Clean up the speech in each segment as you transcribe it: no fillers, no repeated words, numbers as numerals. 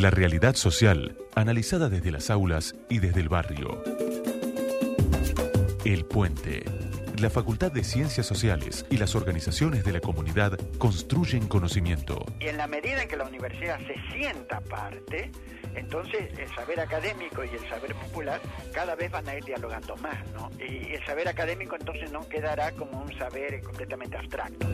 La realidad social, analizada desde las aulas y desde el barrio. El Puente. La Facultad de Ciencias Sociales y las organizaciones de la comunidad construyen conocimiento. Y en la medida en que la universidad se sienta parte, entonces el saber académico y el saber popular cada vez van a ir dialogando más, ¿no? Y el saber académico entonces no quedará como un saber completamente abstracto.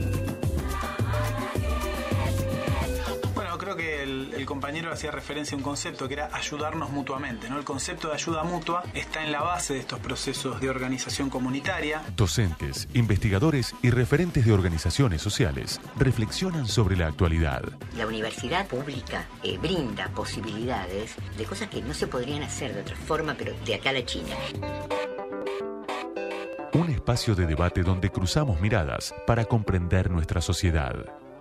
Bueno, creo que el compañero hacía referencia a un concepto que era ayudarnos mutuamente, ¿no? El concepto de ayuda mutua está en la base de estos procesos de organización comunitaria. Docentes, investigadores y referentes de organizaciones sociales reflexionan sobre la actualidad. La universidad pública brinda posibilidades de cosas que no se podrían hacer de otra forma, pero de acá a la China. Un espacio de debate donde cruzamos miradas para comprender nuestra sociedad.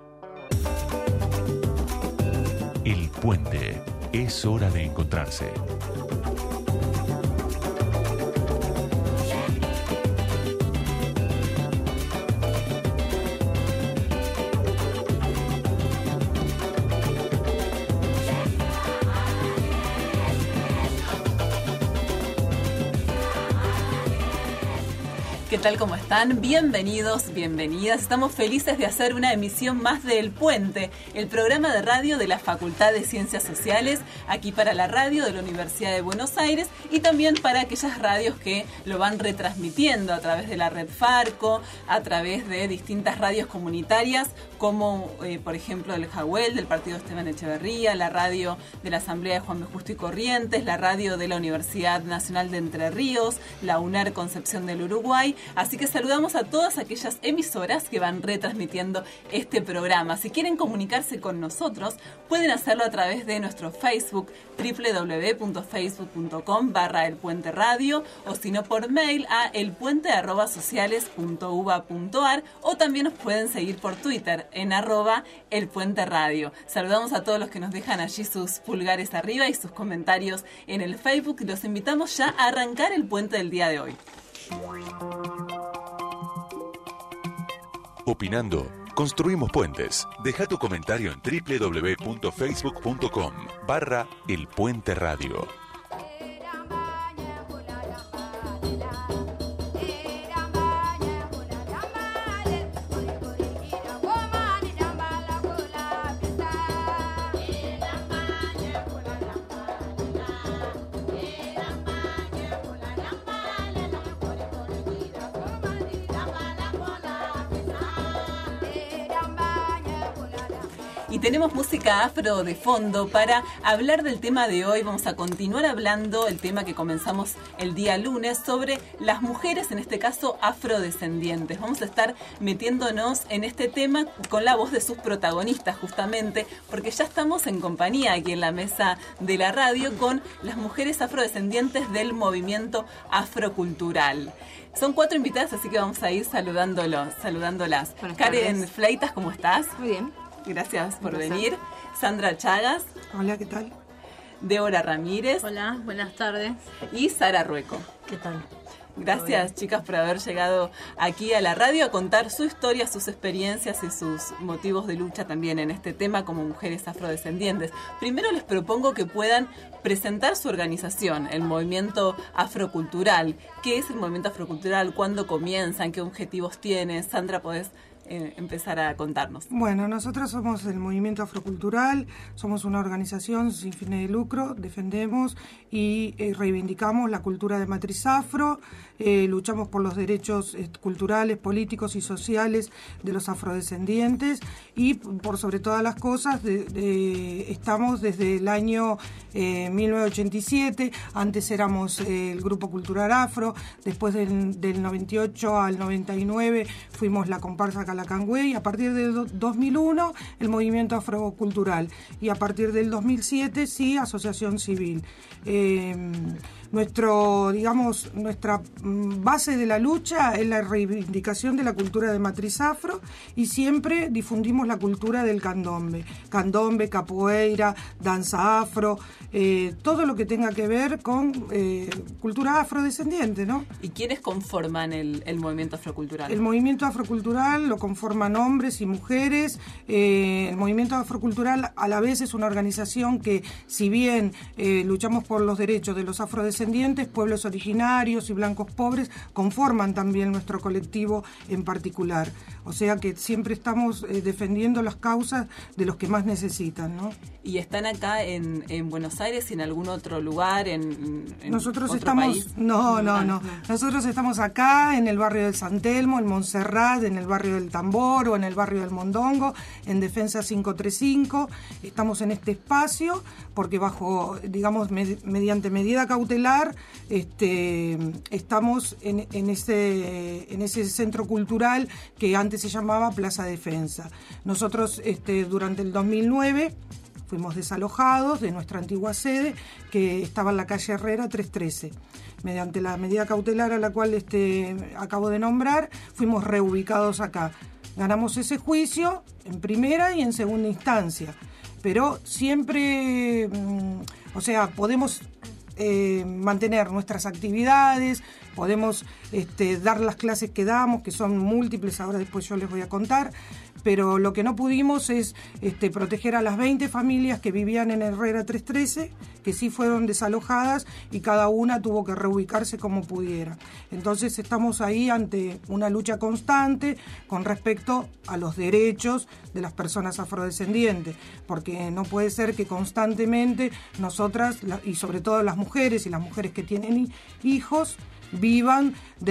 El Puente. Es hora de encontrarse. ¿Qué tal? ¿Cómo están? Bienvenidos, bienvenidas. Estamos felices de hacer una emisión más de El Puente, el programa de radio de la Facultad de Ciencias Sociales, aquí para la radio de la Universidad de Buenos Aires y también para aquellas radios que lo van retransmitiendo a través de la red Farco, a través de distintas radios comunitarias, como por ejemplo el Jahuel del Partido Esteban Echeverría, la radio de la Asamblea de Juan B. Justo y Corrientes, la radio de la Universidad Nacional de Entre Ríos, la UNAR Concepción del Uruguay. Así que saludamos a todas aquellas emisoras que van retransmitiendo este programa. Si quieren comunicarse con nosotros, pueden hacerlo a través de nuestro Facebook, www.facebook.com/elpuenteradio, o si no por mail a elpuente@sociales.uba.ar, o también nos pueden seguir por Twitter en @elpuenteradio. Saludamos a todos los que nos dejan allí sus pulgares arriba y sus comentarios en el Facebook y los invitamos ya a arrancar el puente del día de hoy. Opinando, construimos puentes. Deja tu comentario en www.facebook.com/elpuenteradio. Y tenemos música afro de fondo para hablar del tema de hoy. Vamos a continuar hablando el tema que comenzamos el día lunes sobre las mujeres, en este caso afrodescendientes. Vamos a estar metiéndonos en este tema con la voz de sus protagonistas justamente, porque ya estamos en compañía aquí en la mesa de la radio con las mujeres afrodescendientes del movimiento afrocultural. Son 4 invitadas, así que vamos a ir saludándolas. Karen Fleitas, ¿cómo estás? Muy bien. Gracias por venir. Sandra Chagas. Hola, ¿qué tal? Débora Ramírez. Hola, buenas tardes. Y Sara Rueco. ¿Qué tal? Gracias, chicas, por haber llegado aquí a la radio a contar su historia, sus experiencias y sus motivos de lucha también en este tema como mujeres afrodescendientes. Primero les propongo que puedan presentar su organización, el Movimiento Afrocultural. ¿Qué es el Movimiento Afrocultural? ¿Cuándo comienzan? ¿Qué objetivos tiene? Sandra, ¿podés empezar a contarnos? Bueno, nosotros somos el Movimiento Afrocultural, somos una organización sin fines de lucro, defendemos y reivindicamos la cultura de matriz afro, luchamos por los derechos culturales, políticos y sociales de los afrodescendientes y por sobre todas las cosas estamos desde el año 1987, antes éramos el Grupo Cultural Afro, después del 98 al 99 fuimos la comparsa Calacangüey, a partir del 2001 el Movimiento Afrocultural y a partir del 2007 sí Asociación Civil. nuestra base de la lucha es la reivindicación de la cultura de matriz afro, y siempre difundimos la cultura del candombe, capoeira, danza afro, todo lo que tenga que ver con cultura afrodescendiente, ¿no? ¿Y quiénes conforman el movimiento afrocultural? El movimiento afrocultural lo conforman hombres y mujeres. El movimiento afrocultural a la vez es una organización que, si bien luchamos por los derechos de los afrodescendientes, pueblos originarios y blancos pobres conforman también nuestro colectivo en particular. O sea que siempre estamos defendiendo las causas de los que más necesitan, ¿no? ¿Y están acá en Buenos Aires y en algún otro lugar, en Nosotros otro estamos, país? No. Nosotros estamos acá en el barrio del San Telmo, en Montserrat, en el barrio del Tambor o en el barrio del Mondongo, en Defensa 535. Estamos en este espacio porque bajo, mediante medida cautelar, estamos en ese centro cultural que antes se llamaba Plaza Defensa. Nosotros durante el 2009 fuimos desalojados de nuestra antigua sede, que estaba en la calle Herrera 313. Mediante la medida cautelar a la cual acabo de nombrar, fuimos reubicados acá. Ganamos ese juicio en primera y en segunda instancia, pero siempre, podemos mantener nuestras actividades, podemos dar las clases que damos, que son múltiples, ahora después yo les voy a contar, pero lo que no pudimos es proteger a las 20 familias que vivían en Herrera 313, que sí fueron desalojadas y cada una tuvo que reubicarse como pudiera. Entonces estamos ahí ante una lucha constante con respecto a los derechos de las personas afrodescendientes, porque no puede ser que constantemente nosotras, y sobre todo las mujeres y las mujeres que tienen hijos, vivan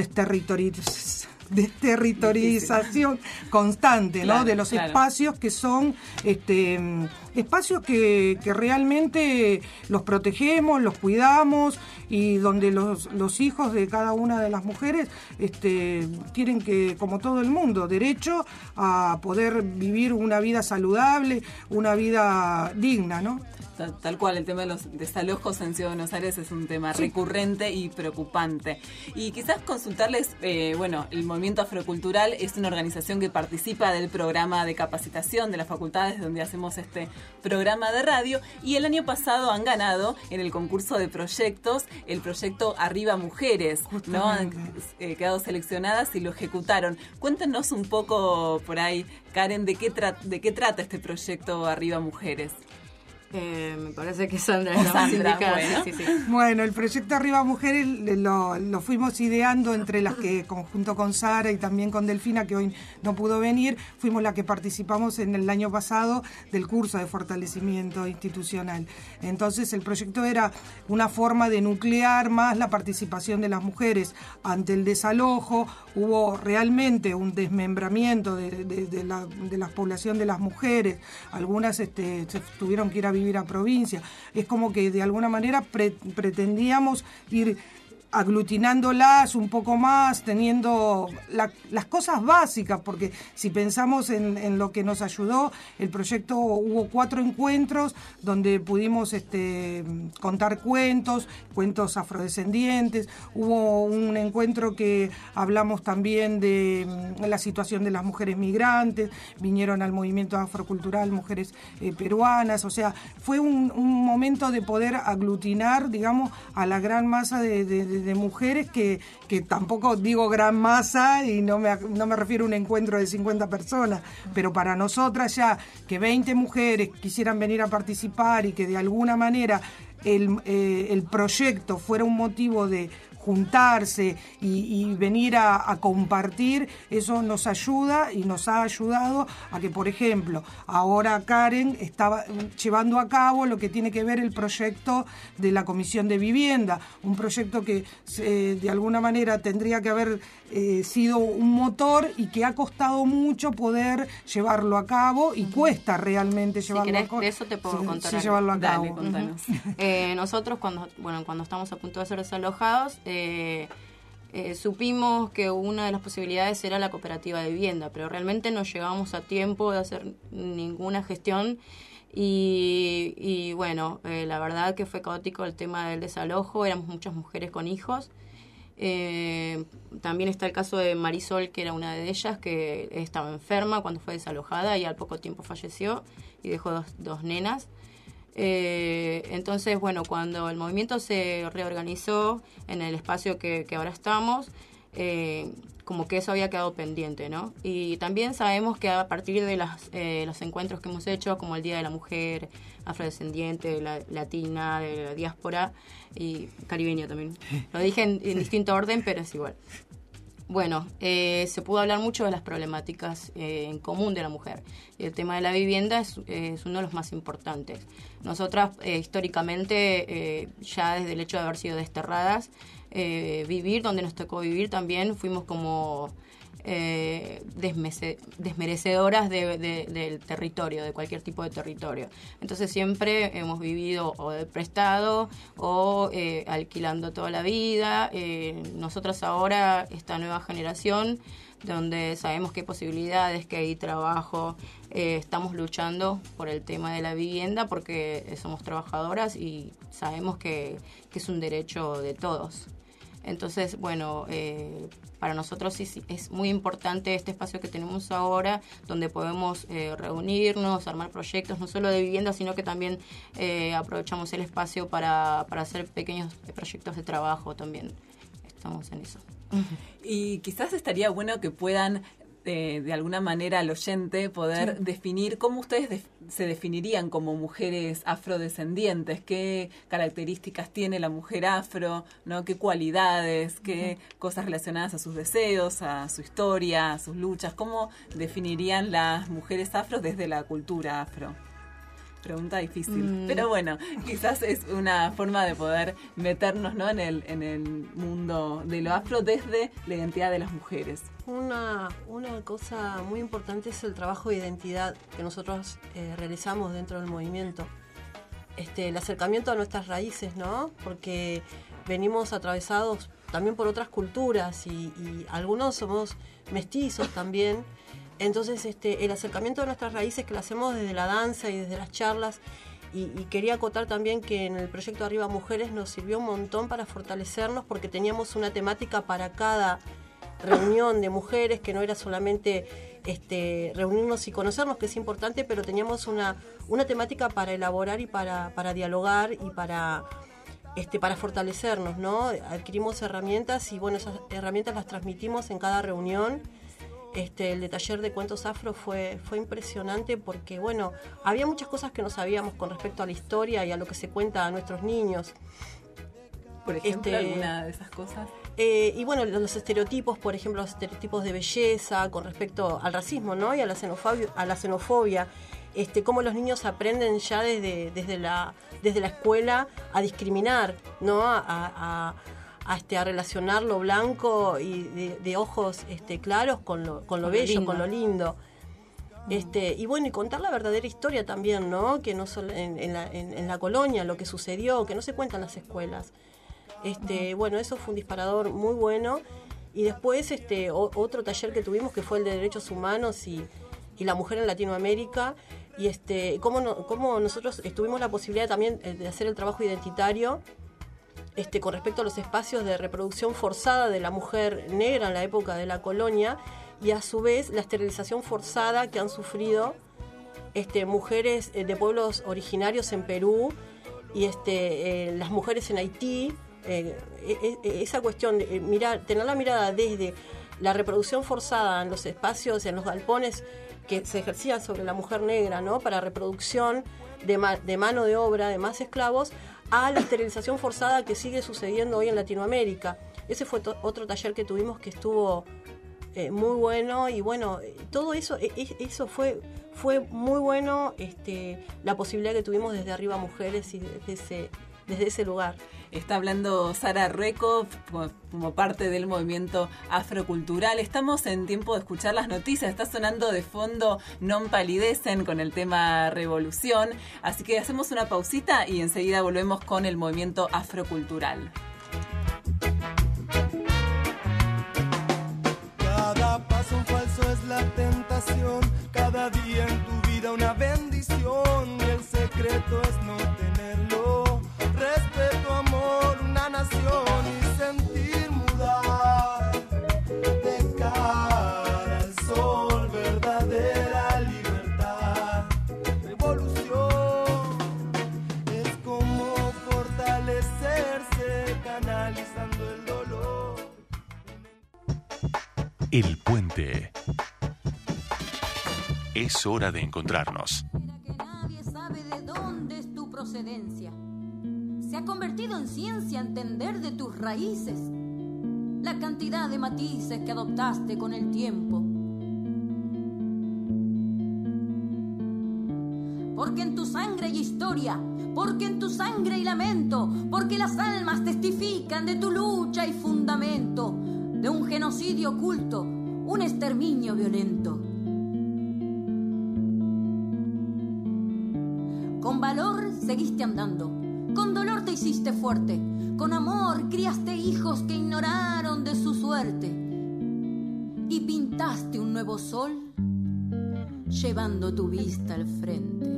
desterritorización constante, ¿no? De los espacios que son espacios que realmente los protegemos, los cuidamos, y donde los hijos de cada una de las mujeres tienen que, como todo el mundo, derecho a poder vivir una vida saludable, una vida digna, ¿no? Tal cual, el tema de los desalojos en Ciudad de Buenos Aires es un tema recurrente y preocupante. Y quizás consultarles, el Movimiento Afrocultural es una organización que participa del programa de capacitación de las facultades donde hacemos este programa de radio, y el año pasado han ganado en el concurso de proyectos el proyecto Arriba Mujeres, ¿no? Han quedado seleccionadas y lo ejecutaron. Cuéntenos un poco por ahí, Karen, de qué trata este proyecto Arriba Mujeres. Me parece que Sandra es la más indicada. Bueno. Sí. Bueno, el proyecto Arriba Mujeres lo fuimos ideando entre las que, junto con Sara y también con Delfina, que hoy no pudo venir, fuimos las que participamos en el año pasado del curso de fortalecimiento institucional. Entonces el proyecto era una forma de nuclear más la participación de las mujeres ante el desalojo. Hubo realmente un desmembramiento de la población de las mujeres. Algunas se tuvieron que ir a vivir a provincia. Es como que de alguna manera pretendíamos ir aglutinándolas un poco más, teniendo las cosas básicas, porque si pensamos en lo que nos ayudó el proyecto, hubo 4 encuentros donde pudimos contar cuentos afrodescendientes. Hubo un encuentro que hablamos también de la situación de las mujeres migrantes, vinieron al movimiento afrocultural mujeres peruanas, o sea, fue un momento de poder aglutinar, digamos, a la gran masa de mujeres, que tampoco digo gran masa y no me refiero a un encuentro de 50 personas, pero para nosotras ya que 20 mujeres quisieran venir a participar y que de alguna manera el proyecto fuera un motivo de juntarse y venir a compartir, eso nos ayuda y nos ha ayudado a que, por ejemplo, ahora Karen estaba llevando a cabo lo que tiene que ver el proyecto de la Comisión de Vivienda, un proyecto que de alguna manera tendría que haber sido un motor y que ha costado mucho poder llevarlo a cabo, y cuesta realmente llevarlo a cabo. De eso te puedo contar. Sí, llevarlo a cabo. Dale, contanos. Nosotros cuando estamos a punto de ser desalojados, supimos que una de las posibilidades era la cooperativa de vivienda, pero realmente no llegamos a tiempo de hacer ninguna gestión Y bueno, la verdad que fue caótico el tema del desalojo, éramos muchas mujeres con hijos. También está el caso de Marisol, que era una de ellas, que estaba enferma cuando fue desalojada y al poco tiempo falleció y dejó dos nenas. Entonces, bueno, cuando el movimiento se reorganizó en el espacio que ahora estamos, como que eso había quedado pendiente, ¿no? Y también sabemos que a partir de los encuentros que hemos hecho, como el Día de la Mujer afrodescendiente, latina, de la diáspora y caribeña también. Lo dije en distinto orden, pero es igual. Bueno, se pudo hablar mucho de las problemáticas en común de la mujer. Y el tema de la vivienda es uno de los más importantes. Nosotras, históricamente, ya desde el hecho de haber sido desterradas, vivir donde nos tocó vivir, también fuimos como desmerecedoras del territorio, de cualquier tipo de territorio. Entonces siempre hemos vivido o de prestado o alquilando toda la vida. Nosotros ahora, esta nueva generación, donde sabemos que hay posibilidades, que hay trabajo, estamos luchando por el tema de la vivienda porque somos trabajadoras y sabemos que es un derecho de todos. Entonces, bueno, para nosotros sí es muy importante este espacio que tenemos ahora, donde podemos reunirnos, armar proyectos, no solo de vivienda, sino que también aprovechamos el espacio para hacer pequeños proyectos de trabajo también. Estamos en eso. Y quizás estaría bueno que puedan, de alguna manera, al oyente poder definir cómo ustedes se definirían como mujeres afrodescendientes, qué características tiene la mujer afro, ¿no? Qué cualidades, qué cosas relacionadas a sus deseos, a su historia, a sus luchas. ¿Cómo definirían las mujeres afro desde la cultura afro? Pregunta difícil, pero bueno, quizás es una forma de poder meternos, ¿no?, en el mundo de lo afro desde la identidad de las mujeres. Una cosa muy importante es el trabajo de identidad que nosotros realizamos dentro del movimiento. El acercamiento a nuestras raíces, ¿no? Porque venimos atravesados también por otras culturas y algunos somos mestizos también. Entonces, el acercamiento a nuestras raíces que lo hacemos desde la danza y desde las charlas, y quería acotar también que en el proyecto Arriba Mujeres nos sirvió un montón para fortalecernos porque teníamos una temática para cada reunión de mujeres, que no era solamente reunirnos y conocernos, que es importante, pero teníamos una temática para elaborar y para dialogar y para fortalecernos, ¿no? Adquirimos herramientas y, bueno, esas herramientas las transmitimos en cada reunión. El de taller de cuentos afro fue impresionante porque, bueno, había muchas cosas que no sabíamos con respecto a la historia y a lo que se cuenta a nuestros niños. Por ejemplo, ¿alguna de esas cosas? Y bueno, los estereotipos, por ejemplo, los estereotipos de belleza con respecto al racismo, ¿no? Y a la xenofobia. Cómo los niños aprenden ya desde la escuela a discriminar, ¿no? A relacionar lo blanco y de ojos claros con lo bello, lindo. Con lo lindo. Y bueno, y contar la verdadera historia también, ¿no? Que no solo en la colonia, lo que sucedió, que no se cuenta en las escuelas. Bueno, eso fue un disparador muy bueno. Y después otro taller que tuvimos, que fue el de derechos humanos y la mujer en Latinoamérica. Y cómo nosotros tuvimos la posibilidad también de hacer el trabajo identitario con respecto a los espacios de reproducción forzada de la mujer negra en la época de la colonia, y a su vez la esterilización forzada que han sufrido mujeres de pueblos originarios en Perú y las mujeres en Haití. Esa cuestión de tener la mirada desde la reproducción forzada en los espacios, en los galpones que se ejercían sobre la mujer negra, ¿no? Para reproducción de mano de obra, de más esclavos, a la esterilización forzada que sigue sucediendo hoy en Latinoamérica. Ese fue otro taller que tuvimos que estuvo muy bueno, y bueno, todo eso fue muy bueno, la posibilidad que tuvimos desde Arriba Mujeres y desde ese lugar. Está hablando Sara Rueco como parte del movimiento afrocultural. Estamos en tiempo de escuchar las noticias. Está sonando de fondo Non Palidecen con el tema Revolución. Así que hacemos una pausita y enseguida volvemos con el movimiento afrocultural. Cada paso un falso es la tentación. Cada día en tu vida una bendición. El secreto es no tenerlo. Respeto, amor, una nación y sentir mudar de cara al sol, verdadera libertad. Revolución es como fortalecerse, canalizando el dolor. El Puente. Es hora de encontrarnos. Que nadie sabe de dónde es tu procedencia. Se ha convertido en ciencia entender de tus raíces la cantidad de matices que adoptaste con el tiempo. Porque en tu sangre hay historia, porque en tu sangre hay lamento, porque las almas testifican de tu lucha y fundamento, de un genocidio oculto, un exterminio violento. Con valor seguiste andando, con dolor te hiciste fuerte, con amor criaste hijos que ignoraron de su suerte y pintaste un nuevo sol llevando tu vista al frente.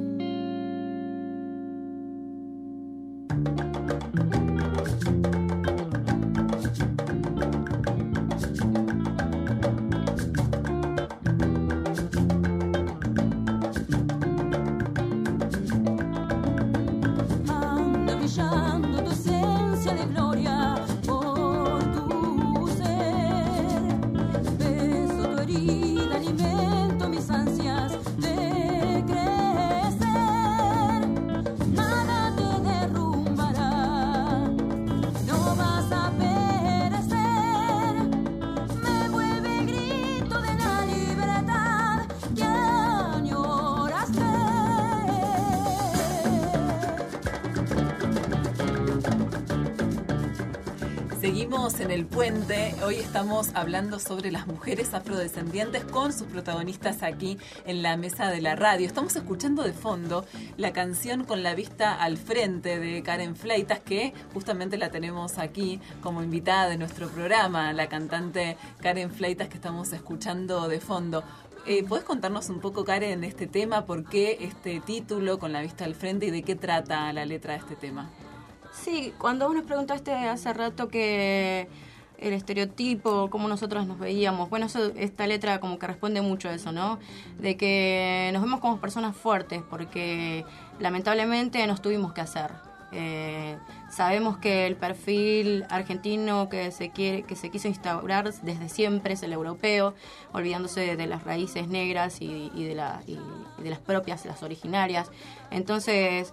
Seguimos en El Puente. Hoy estamos hablando sobre las mujeres afrodescendientes con sus protagonistas aquí en la mesa de la radio. Estamos escuchando de fondo la canción Con la vista al frente de Karen Fleitas, que justamente la tenemos aquí como invitada de nuestro programa, la cantante Karen Fleitas que estamos escuchando de fondo. ¿Podés contarnos un poco, Karen, este tema? ¿Por qué este título, Con la vista al frente, y de qué trata la letra de este tema? Sí, cuando vos nos preguntaste hace rato que el estereotipo, cómo nosotros nos veíamos, bueno, esta letra como que responde mucho a eso, ¿no? De que nos vemos como personas fuertes, porque lamentablemente nos tuvimos que hacer. Sabemos que el perfil argentino que se quiso instaurar desde siempre es el europeo, olvidándose de las raíces negras y de las propias, las originarias. Entonces,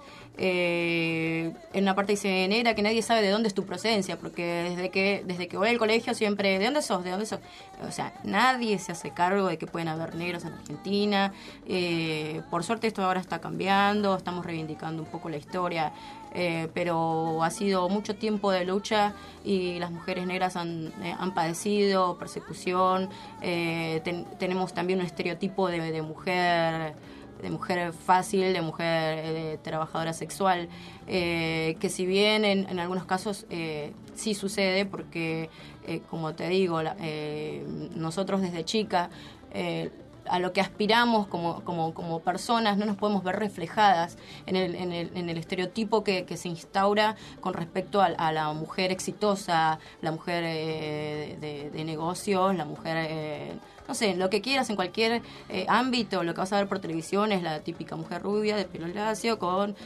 en una parte dice negra, que nadie sabe de dónde es tu procedencia, porque desde que voy al colegio siempre, ¿de dónde sos? ¿De dónde sos? O sea, nadie se hace cargo de que pueden haber negros en Argentina. Por suerte esto ahora está cambiando, estamos reivindicando un poco la historia, pero ha sido mucho tiempo de lucha y las mujeres negras han padecido persecución. Tenemos también un estereotipo de mujer fácil, de mujer trabajadora sexual, que si bien en algunos casos sí sucede, porque como te digo, nosotros desde chica a lo que aspiramos como personas no nos podemos ver reflejadas en el estereotipo que se instaura con respecto a la mujer exitosa, la mujer de negocios, la mujer no sé, lo que quieras en cualquier ámbito. Lo que vas a ver por televisión es la típica mujer rubia de pelo lacio, con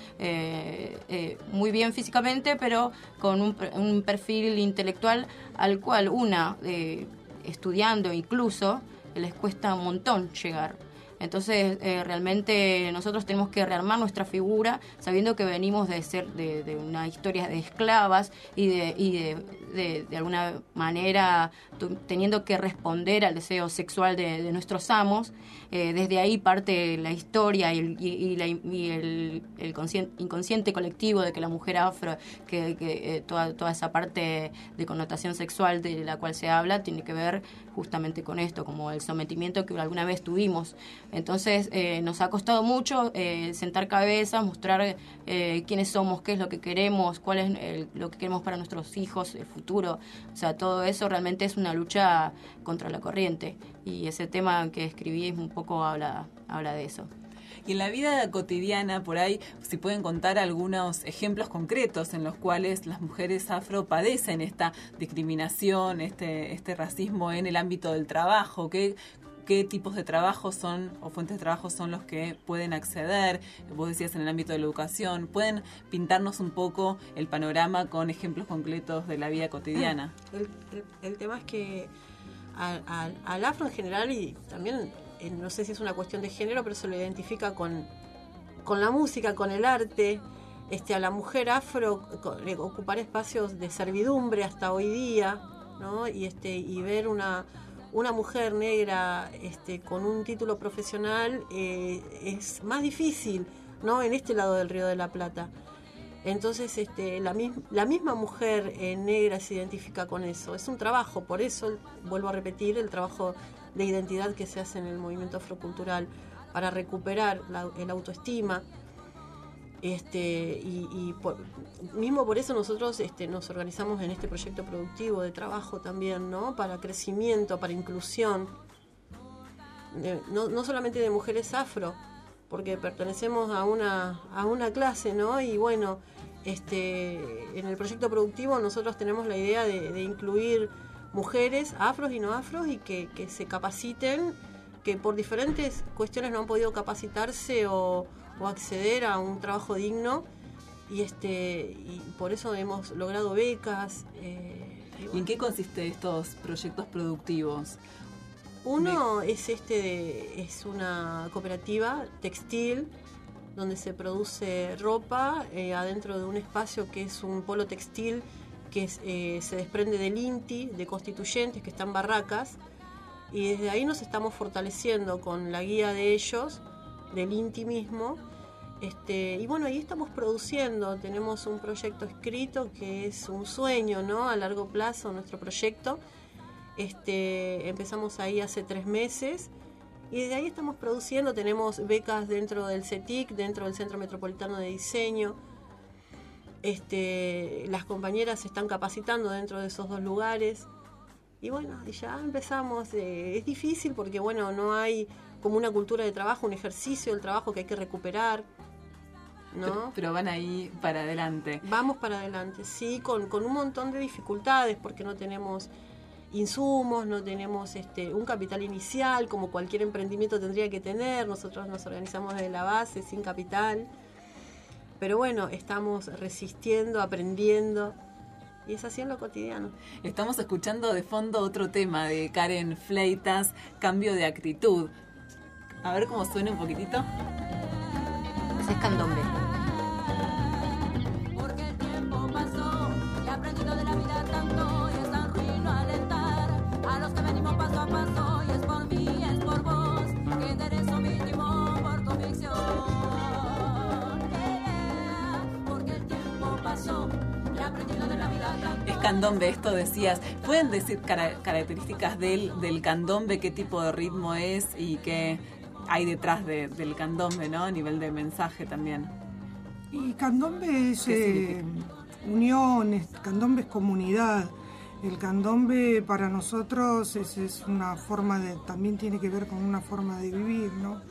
muy bien físicamente, pero con un perfil intelectual al cual estudiando incluso les cuesta un montón llegar. Entonces, realmente nosotros tenemos que rearmar nuestra figura, sabiendo que venimos de una historia de esclavas y de alguna manera teniendo que responder al deseo sexual de nuestros amos. Desde ahí parte la historia y el inconsciente colectivo de que la mujer afro, que toda esa parte de connotación sexual de la cual se habla, tiene que ver justamente con esto, como el sometimiento que alguna vez tuvimos. Entonces nos ha costado mucho sentar cabezas, mostrar quiénes somos, qué es lo que queremos, cuál es lo que queremos para nuestros hijos, el futuro. O sea, todo eso realmente es una lucha contra la corriente, y ese tema que escribí un poco habla de eso. Y en la vida cotidiana, por ahí, si pueden contar algunos ejemplos concretos en los cuales las mujeres afro padecen esta discriminación, este racismo en el ámbito del trabajo, ¿qué tipos de trabajo son o fuentes de trabajo son los que pueden acceder? Vos decías en el ámbito de la educación. ¿Pueden pintarnos un poco el panorama con ejemplos concretos de la vida cotidiana? El tema es que al afro en general, y también no sé si es una cuestión de género, pero se lo identifica con la música, con el arte. A la mujer afro ocupar espacios de servidumbre hasta hoy día, ¿no? Y ver una mujer negra con un título profesional es más difícil, ¿no? En este lado del Río de la Plata. Entonces la misma mujer negra se identifica con eso. Es un trabajo, por eso vuelvo a repetir el trabajo de identidad que se hace en el movimiento afrocultural para recuperar el autoestima. Mismo por eso nosotros nos organizamos en este proyecto productivo de trabajo también, ¿no? Para crecimiento, para inclusión, no solamente de mujeres afro, porque pertenecemos a una clase, ¿no? Y bueno, en el proyecto productivo nosotros tenemos la idea de incluir mujeres afros y no afros y que se capaciten, que por diferentes cuestiones no han podido capacitarse o acceder a un trabajo digno, y por eso hemos logrado becas. ¿Y en qué consiste estos proyectos productivos? Uno es es una cooperativa textil donde se produce ropa adentro de un espacio que es un polo textil que se desprende del INTI, de Constituyentes, que están Barracas, y desde ahí nos estamos fortaleciendo con la guía de ellos, del INTI mismo. Y bueno, ahí estamos produciendo, tenemos un proyecto escrito que es un sueño, ¿no? A largo plazo, nuestro proyecto. Empezamos ahí hace 3 meses y desde ahí estamos produciendo, tenemos becas dentro del CETIC, dentro del Centro Metropolitano de Diseño. Las compañeras se están capacitando dentro de esos 2 lugares. Y bueno, ya empezamos. Es difícil porque, bueno, no hay como una cultura de trabajo, un ejercicio del trabajo que hay que recuperar, ¿no? Pero van ahí para adelante. Vamos para adelante, sí, con un montón de dificultades porque no tenemos insumos, no tenemos un capital inicial como cualquier emprendimiento tendría que tener. Nosotros nos organizamos desde la base sin capital, pero bueno, estamos resistiendo, aprendiendo, y es así en lo cotidiano. Estamos escuchando de fondo otro tema de Karen Fleitas, Cambio de Actitud. A ver cómo suena un poquitito. Ese es candombe. Porque el tiempo pasó y he aprendido de la vida tanto, y es tan ruino alentar a los que venimos paso a paso, y es por mí, es por vos, que enderezo mínimo por convicción. Porque el tiempo pasó y he aprendido de la vida tanto. Es candombe, esto decías. ¿Pueden decir características del candombe, qué tipo de ritmo es y qué hay detrás del candombe, ¿no? A nivel de mensaje también. Y candombe es unión, candombe es comunidad. El candombe para nosotros es una forma de, también tiene que ver con una forma de vivir, ¿no?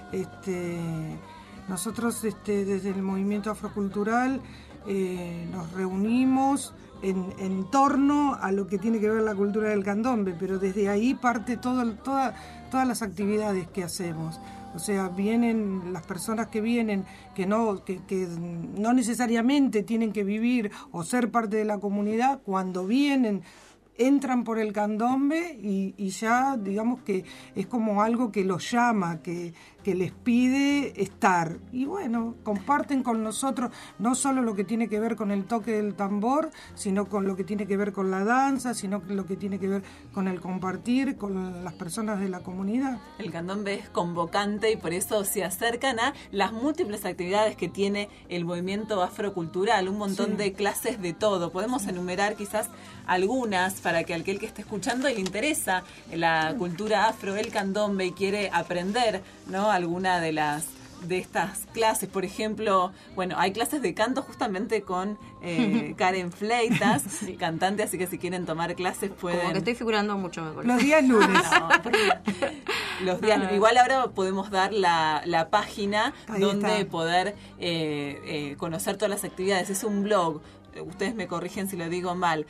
Nosotros desde el movimiento afrocultural nos reunimos en torno a lo que tiene que ver la cultura del candombe, pero desde ahí parte todas las actividades que hacemos. O sea, vienen las personas que vienen, que no necesariamente tienen que vivir o ser parte de la comunidad, cuando vienen, entran por el candombe y ya digamos que es como algo que los llama, que les pide estar. Y bueno, comparten con nosotros no solo lo que tiene que ver con el toque del tambor, sino con lo que tiene que ver con la danza, sino lo que tiene que ver con el compartir con las personas de la comunidad. El candombe es convocante y por eso se acercan a las múltiples actividades que tiene el movimiento afrocultural, un montón de clases de todo. Podemos enumerar quizás algunas para que aquel que esté escuchando y le interesa la cultura afro, el candombe, y quiere aprender, ¿no? Alguna de las de estas clases. Por ejemplo, bueno, hay clases de canto justamente con Karen Fleitas, cantante, así que si quieren tomar clases pueden... Como que estoy figurando mucho mejor. Los días lunes. Los días, igual ahora podemos dar la página Ahí donde está. poder conocer todas las actividades. Es un blog, ustedes me corrigen si lo digo mal,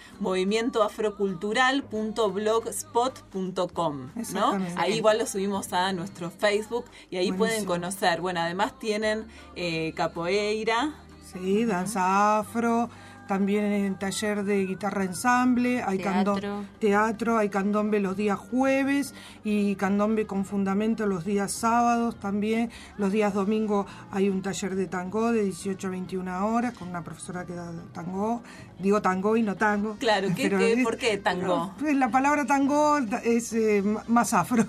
movimientoafrocultural.blogspot.com, ¿no? Exactamente. Ahí igual lo subimos a nuestro Facebook y ahí pueden conocer. Bueno, además tienen capoeira. Sí, danza afro, también en taller de guitarra ensamble, hay teatro, hay candombe los días jueves y candombe con fundamento los días sábados también. Los días domingos hay un taller de tango de 18 a 21 horas con una profesora que da tango. Digo tango y no tango. Claro, ¿por qué tango? La palabra tango es más afro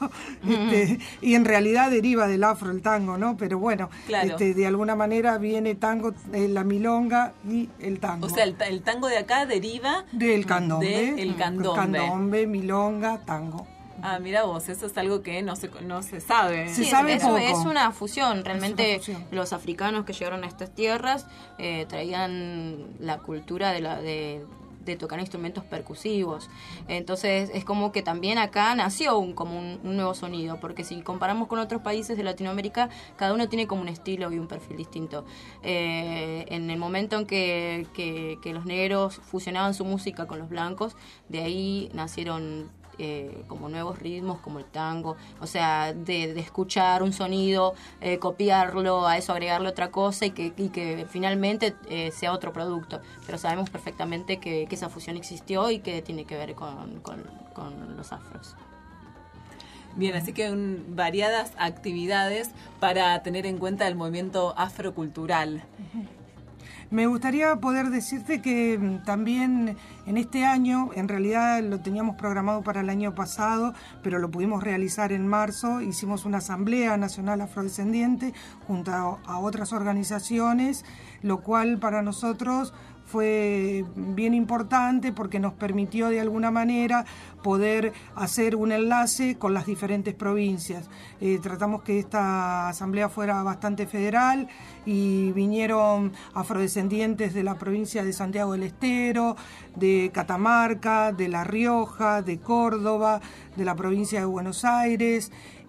y en realidad deriva del afro el tango, ¿no? Pero bueno, claro. De alguna manera viene tango, la milonga y el tango. O sea, el tango de acá deriva del candombe. El candombe. Candombe, milonga, tango. Ah, mira vos, eso es algo que no se sabe. Se sabe eso poco. es una fusión. Realmente Es una fusión. los africanos que llegaron a estas tierras traían la cultura de tocar instrumentos percusivos. Entonces es como que también acá nació como un nuevo sonido, porque si comparamos con otros países de Latinoamérica, cada uno tiene como un estilo y un perfil distinto. En el momento en que los negros fusionaban su música con los blancos, de ahí nacieron como nuevos ritmos como el tango, o sea, de escuchar un sonido, copiarlo, a eso agregarle otra cosa y que finalmente sea otro producto, pero sabemos perfectamente que esa fusión existió y que tiene que ver con los afros. Bien, así que variadas actividades para tener en cuenta el movimiento afrocultural. Me gustaría poder decirte que también en este año, en realidad lo teníamos programado para el año pasado, pero lo pudimos realizar en marzo, hicimos una Asamblea Nacional Afrodescendiente junto a otras organizaciones, lo cual para nosotros fue bien importante porque nos permitió de alguna manera poder hacer un enlace con las diferentes provincias. Tratamos que esta asamblea fuera bastante federal y vinieron afrodescendientes de la provincia de Santiago del Estero, de Catamarca, de La Rioja, de Córdoba, de la provincia de Buenos Aires,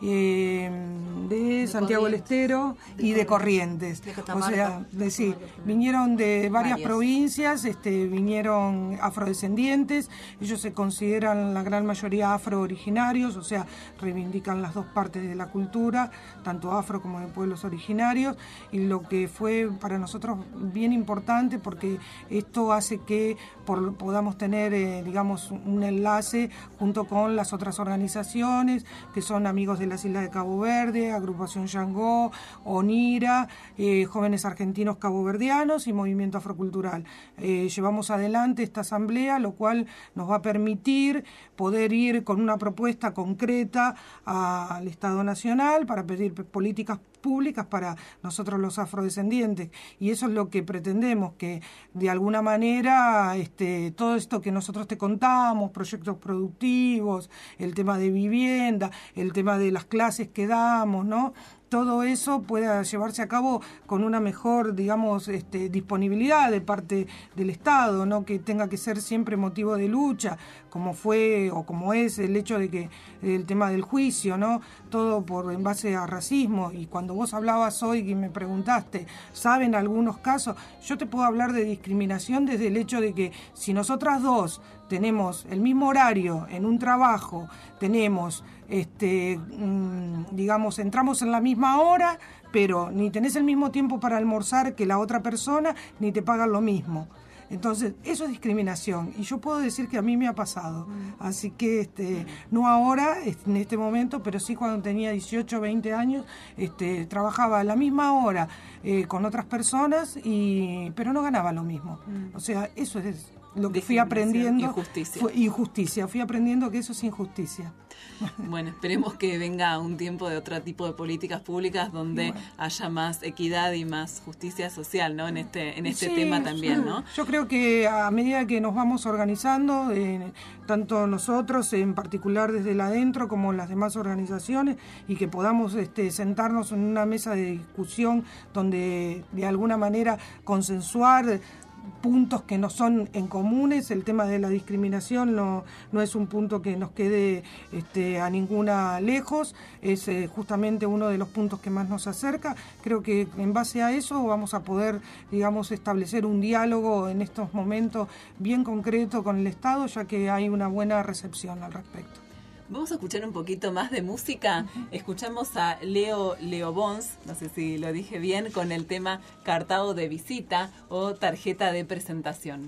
de Santiago del Estero y de Corrientes. O sea, vinieron de varias provincias, vinieron afrodescendientes, ellos se consideran la gran mayoría afro-originarios, o sea, reivindican las dos partes de la cultura, tanto afro como de pueblos originarios, y lo que fue para nosotros bien importante porque esto hace que podamos tener, digamos, un enlace junto con las otras organizaciones que son Amigos de las Islas de Cabo Verde, Agrupación Yangó, ONIRA, Jóvenes Argentinos Caboverdianos y Movimiento Afrocultural. Llevamos adelante esta asamblea, lo cual nos va a permitir poder ir con una propuesta concreta al Estado Nacional para pedir políticas públicas para nosotros los afrodescendientes, y eso es lo que pretendemos, que de alguna manera todo esto que nosotros te contamos, proyectos productivos, el tema de vivienda, el tema de las clases que damos, ¿no? Todo eso pueda llevarse a cabo con una mejor, digamos, disponibilidad de parte del Estado, no que tenga que ser siempre motivo de lucha, como fue o como es el hecho de que el tema del juicio, ¿no? Todo en base a racismo. Y cuando vos hablabas hoy y me preguntaste, ¿saben algunos casos? Yo te puedo hablar de discriminación desde el hecho de que si nosotras dos tenemos el mismo horario en un trabajo, tenemos, digamos, entramos en la misma hora, pero ni tenés el mismo tiempo para almorzar que la otra persona, ni te pagan lo mismo. Entonces, eso es discriminación, y yo puedo decir que a mí me ha pasado. Así que, no ahora, en este momento, pero sí cuando tenía 18 o 20 años, trabajaba a la misma hora con otras personas, pero no ganaba lo mismo. O sea, eso es lo que fui aprendiendo injusticia. fue injusticia. Fui aprendiendo que eso es injusticia. Bueno, esperemos que venga un tiempo de otro tipo de políticas públicas donde haya más equidad y más justicia social, ¿no? En este tema también, ¿no? Yo creo que a medida que nos vamos organizando, tanto nosotros en particular desde el adentro como las demás organizaciones, y que podamos sentarnos en una mesa de discusión donde de alguna manera consensuar puntos que no son en comunes. El tema de la discriminación no es un punto que nos quede a ninguna lejos, es justamente uno de los puntos que más nos acerca. Creo que en base a eso vamos a poder, digamos, establecer un diálogo en estos momentos bien concreto con el Estado, ya que hay una buena recepción al respecto. Vamos a escuchar un poquito más de música. Escuchamos a Leo Bons, no sé si lo dije bien, con el tema Cartado de Visita o Tarjeta de Presentación.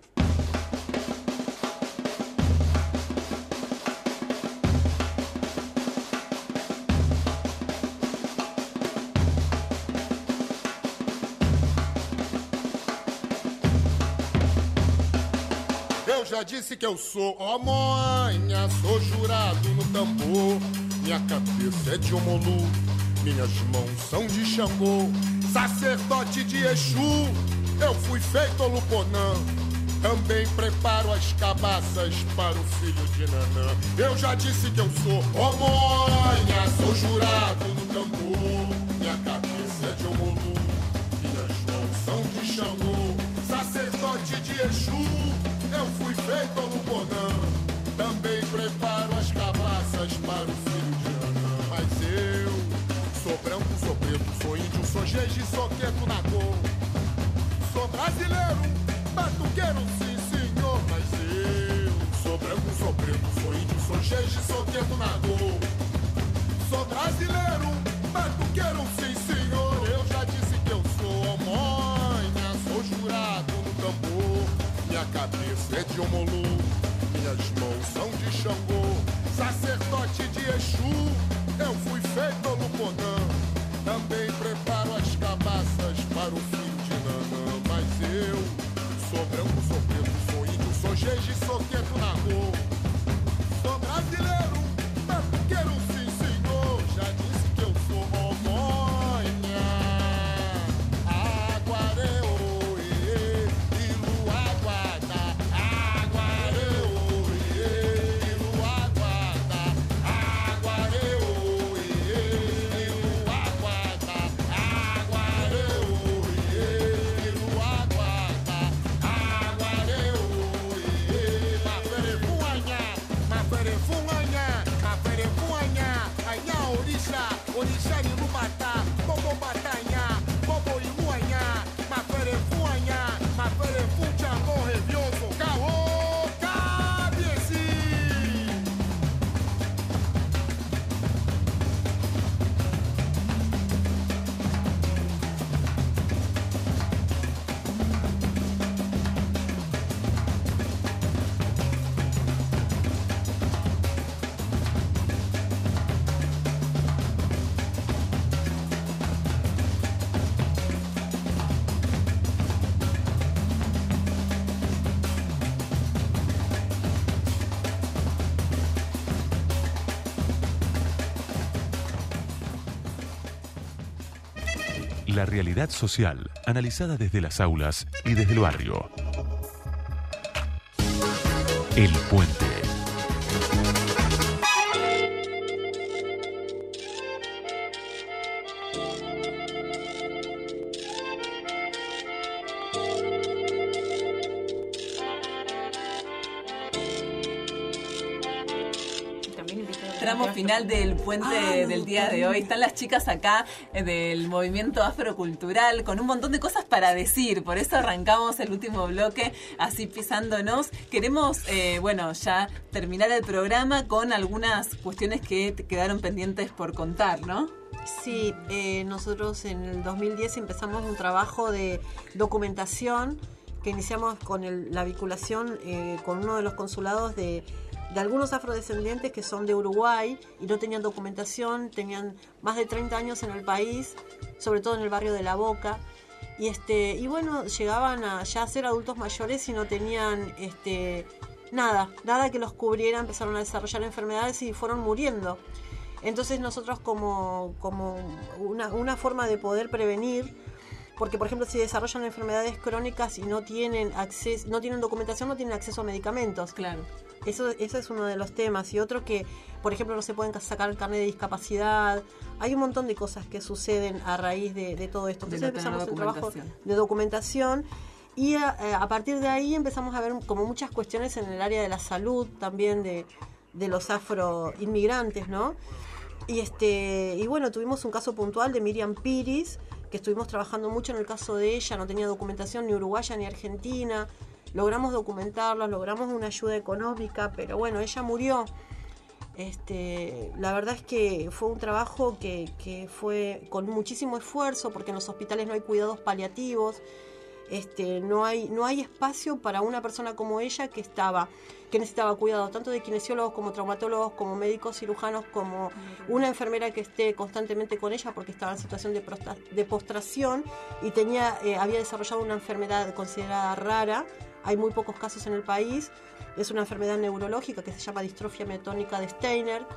Já disse que eu sou, ó manha, sou jurado no tambor. Minha cabeça é de Omolu, minhas mãos são de Xangô. Sacerdote de Exu, eu fui feito Oluponã. Também preparo as cabaças para o filho de Nanã. Eu já disse que eu sou, ó manha, sou jurado no tambor. Minha cabeça é de Omolu, minhas mãos são de Xangô. Sacerdote de Exu, eu fui feito Oluponã. Também preparo as cabaças para o filho de Nanã. Mas eu sou branco, sou preto, sou índio, sou jeje, sou queto na cor. Sou brasileiro, batuqueiro, sim senhor. Mas eu sou branco, sou preto, sou índio, sou jeje, sou queto na cor. Sou brasileiro, batuqueiro, sim senhor. Eu já disse que eu sou manha, sou jurado no tambor. Minha cabeça é de Omolu, minhas mãos são de Xangô. Sacerdote de Exu, eu fui feito Oluponã. Também preparo as cabaças para o filho de Nanã. Mas eu sou branco, sou preto, sou índio, sou jeje, sou queto na rua. Sou brasileiro, batuqueiro, sim senhor. Já disse que eu sou manha. Aguareu, e lua guarda. Aguareu, e lua guarda. Aguareu, e lua guarda. Aguareu, e lua guarda. Aguareu, maferefunha, anha orixá de Lumatá, bobo batanha, bobo imuanha, maferefunha, chango revioso, caô, cabieci. La realidad social, analizada desde las aulas y desde el barrio. El Puente. Tramo final del puente del día de hoy. Están las chicas acá del movimiento afrocultural con un montón de cosas para decir. Por eso arrancamos el último bloque así pisándonos. Queremos, ya terminar el programa con algunas cuestiones que quedaron pendientes por contar, ¿no? Sí, nosotros en el 2010 empezamos un trabajo de documentación que iniciamos con la vinculación con uno de los consulados de algunos afrodescendientes que son de Uruguay y no tenían documentación, tenían más de 30 años en el país, sobre todo en el barrio de La Boca, Y bueno, llegaban a ya ser adultos mayores y no tenían nada que los cubriera, empezaron a desarrollar enfermedades y fueron muriendo. Entonces nosotros como una forma de poder prevenir, porque por ejemplo si desarrollan enfermedades crónicas y no tienen documentación, no tienen acceso a medicamentos. Claro. Eso es uno de los temas. Y otro que, por ejemplo, no se pueden sacar el carnet de discapacidad. Hay un montón de cosas que suceden a raíz de todo esto. Entonces empezamos el trabajo de documentación y a partir de ahí empezamos a ver como muchas cuestiones en el área de la salud, también de los afroinmigrantes, ¿no? Y bueno, tuvimos un caso puntual de Miriam Piris, que estuvimos trabajando mucho en el caso de ella, no tenía documentación ni uruguaya ni argentina. Logramos documentarla, logramos una ayuda económica, pero bueno, ella murió. La verdad es que fue un trabajo que fue con muchísimo esfuerzo, porque en los hospitales no hay cuidados paliativos, no hay espacio para una persona como ella que necesitaba cuidado tanto de kinesiólogos como traumatólogos, como médicos cirujanos, como una enfermera que esté constantemente con ella porque estaba en situación de postración y había desarrollado una enfermedad considerada rara. Hay muy pocos casos en el país. Es una enfermedad neurológica que se llama distrofia miotónica de Steiner.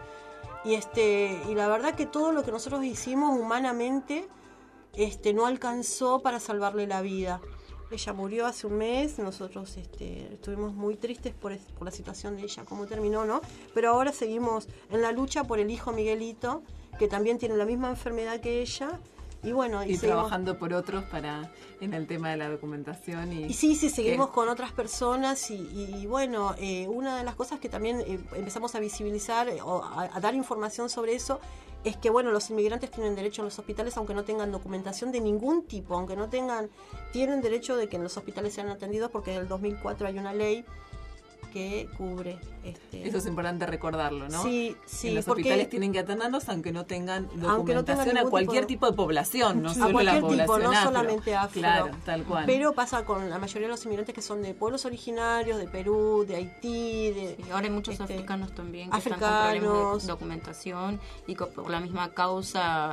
Y la verdad que todo lo que nosotros hicimos humanamente no alcanzó para salvarle la vida. Ella murió hace un mes, nosotros estuvimos muy tristes por la situación de ella, cómo terminó, ¿no? Pero ahora seguimos en la lucha por el hijo Miguelito, que también tiene la misma enfermedad que ella. Y bueno, y trabajando por otros en el tema de la documentación. Y sí, seguimos con otras personas y bueno, una de las cosas que también empezamos a visibilizar o a dar información sobre eso es que bueno, los inmigrantes tienen derecho en los hospitales aunque no tengan documentación de ningún tipo, aunque no tienen derecho de que en los hospitales sean atendidos, porque en el 2004 hay una ley que cubre Eso es importante recordarlo, ¿no? Sí, en los hospitales tienen que atenderlos aunque no tengan documentación a cualquier tipo de población, no solo la población no solamente afro. Claro, tal cual. Pero pasa con la mayoría de los inmigrantes que son de pueblos originarios, de Perú, de Haití, ahora hay muchos africanos también que están con problemas de documentación y que por la misma causa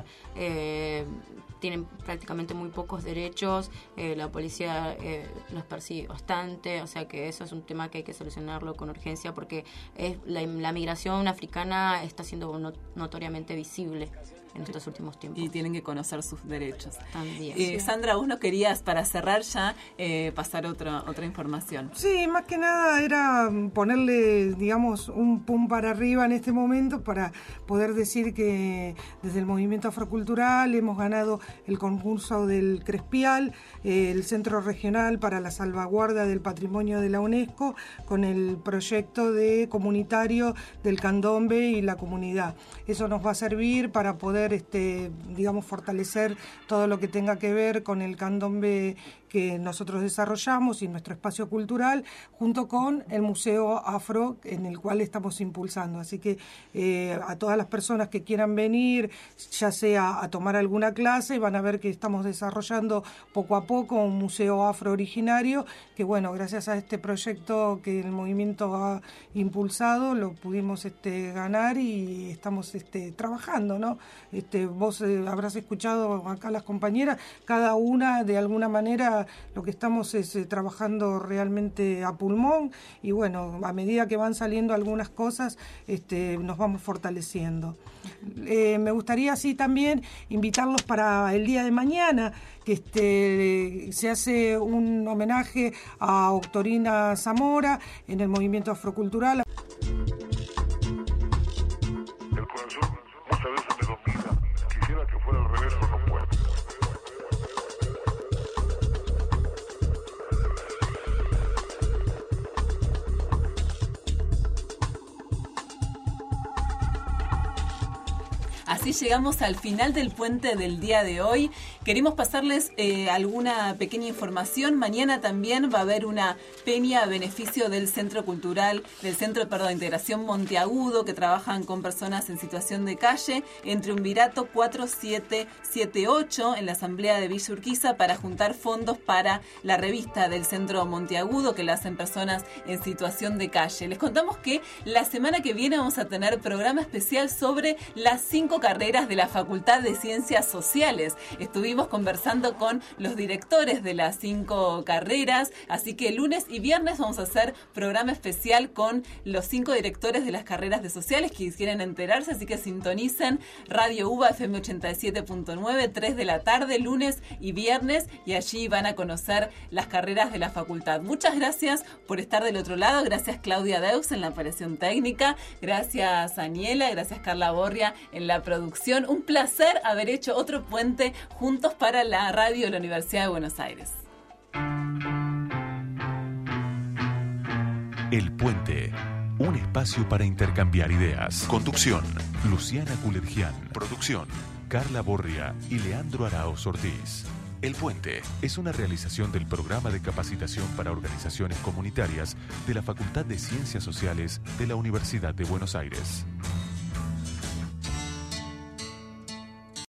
tienen prácticamente muy pocos derechos, la policía los persigue bastante, o sea que eso es un tema que hay que solucionarlo con urgencia porque la migración africana está siendo notoriamente visible en estos últimos tiempos. Y tienen que conocer sus derechos. También. Sandra, vos nos querías, para cerrar ya, pasar otra información. Sí, más que nada era ponerle, digamos, un pum para arriba en este momento para poder decir que desde el movimiento afrocultural hemos ganado el concurso del Crespial, el Centro Regional para la Salvaguarda del Patrimonio de la UNESCO, con el proyecto comunitario del candombe y la comunidad. Eso nos va a servir para poder digamos, fortalecer todo lo que tenga que ver con el candombe que nosotros desarrollamos y nuestro espacio cultural, junto con el Museo Afro, en el cual estamos impulsando. Así que a todas las personas que quieran venir, ya sea a tomar alguna clase, van a ver que estamos desarrollando poco a poco un museo afro originario, que bueno, gracias a este proyecto que el movimiento ha impulsado, lo pudimos ganar y estamos trabajando, ¿no? Vos habrás escuchado acá las compañeras, cada una de alguna manera lo que estamos es trabajando realmente a pulmón y bueno, a medida que van saliendo algunas cosas nos vamos fortaleciendo. Me gustaría así también invitarlos para el día de mañana, que se hace un homenaje a Octorina Zamora en el movimiento afrocultural. El corazón muchas veces me domina, quisiera que fuera al revés, pero no puedo. Así llegamos al final del puente del día de hoy. Queremos pasarles alguna pequeña información. Mañana también va a haber una peña a beneficio del Centro de Integración Monteagudo, que trabajan con personas en situación de calle, en Triunvirato 4778, en la Asamblea de Villa Urquiza, para juntar fondos para la revista del Centro Monteagudo, que la hacen personas en situación de calle. Les contamos que la semana que viene vamos a tener programa especial sobre las 5 carreras carreras de la Facultad de Ciencias Sociales. Estuvimos conversando con los directores de las 5 carreras, así que lunes y viernes vamos a hacer programa especial con los 5 directores de las carreras de sociales que quisieran enterarse, así que sintonicen Radio UBA FM 87.9, 3 de la tarde, lunes y viernes, y allí van a conocer las carreras de la facultad. Muchas gracias por estar del otro lado. Gracias Claudia Deux en la operación técnica. Gracias Aniela. Gracias Carla Borria en la producción. Un placer haber hecho otro puente juntos para la radio de la Universidad de Buenos Aires. El Puente. Un espacio para intercambiar ideas. Conducción: Luciana Culergian. Producción: Carla Borria y Leandro Araoz Ortiz. El Puente es una realización del Programa de Capacitación para Organizaciones Comunitarias de la Facultad de Ciencias Sociales de la Universidad de Buenos Aires.